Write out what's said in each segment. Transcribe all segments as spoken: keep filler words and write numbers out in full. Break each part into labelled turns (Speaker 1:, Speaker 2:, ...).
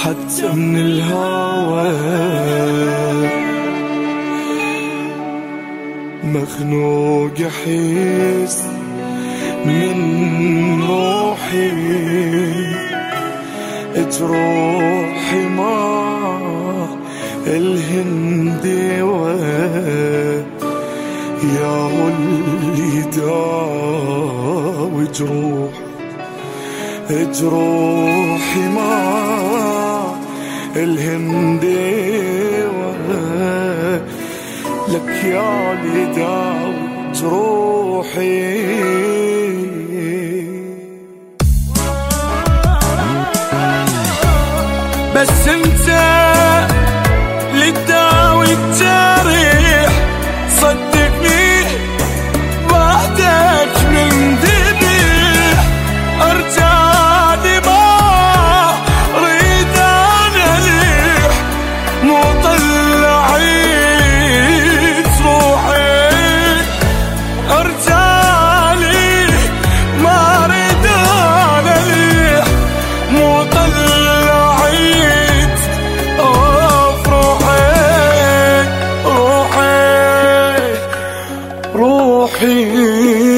Speaker 1: حتى من الهوى مخنوق أحس من روحي تروحي مع الهندوة يا هو اللي داوي جروح جروحي مع الهندوة لك يا اللي داوي جروحي بس انت اللي تداوي الجريح صدقني بعدك من ذبيح ارجعني ما ريد انا ليح مو طلعيت روحي ارجعني ما ريد انا ليح مو طلعيت اوف روحي روحي روحي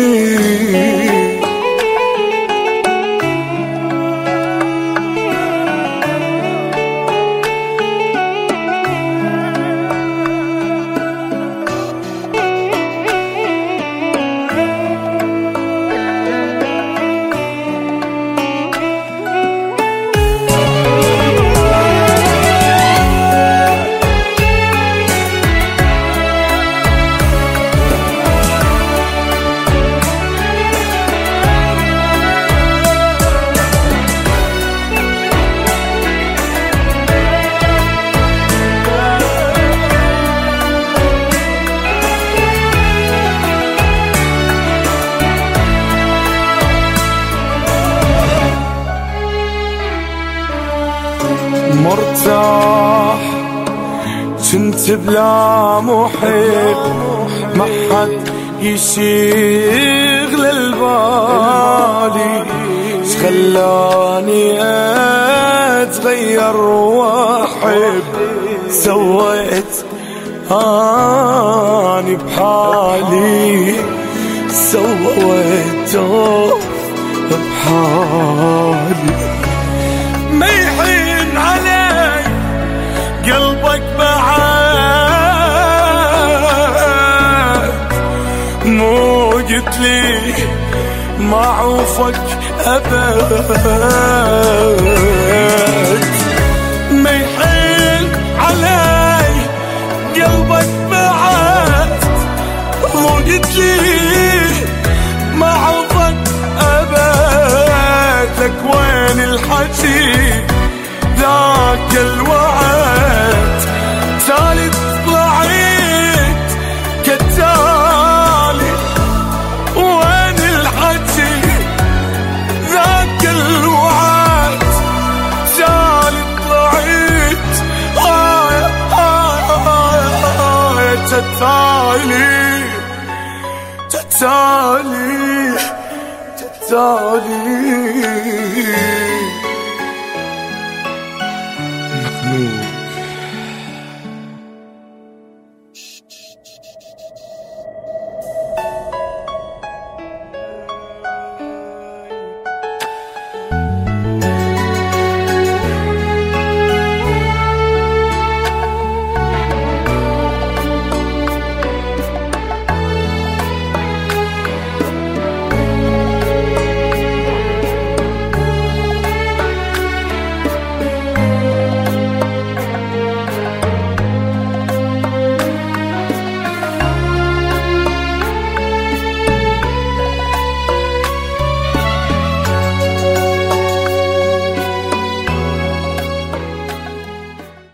Speaker 1: مرتاح كنت بلا محب ما حد يشغل البالي خلاني اتغير واحب سويت اني بحالي سويت بحالي ما يحن علي قلبك بعد مو قلت لي ما عوفك أبد ما يحن علي قلبك بعد مو قلت لي ما عوفك أبد لك وين الحكي ذاك الوعد تالي طلعت كالتالي وين الحكي ذاك الوعد تالي طلعت هاي هاي هاي تتالي تتالي تتالي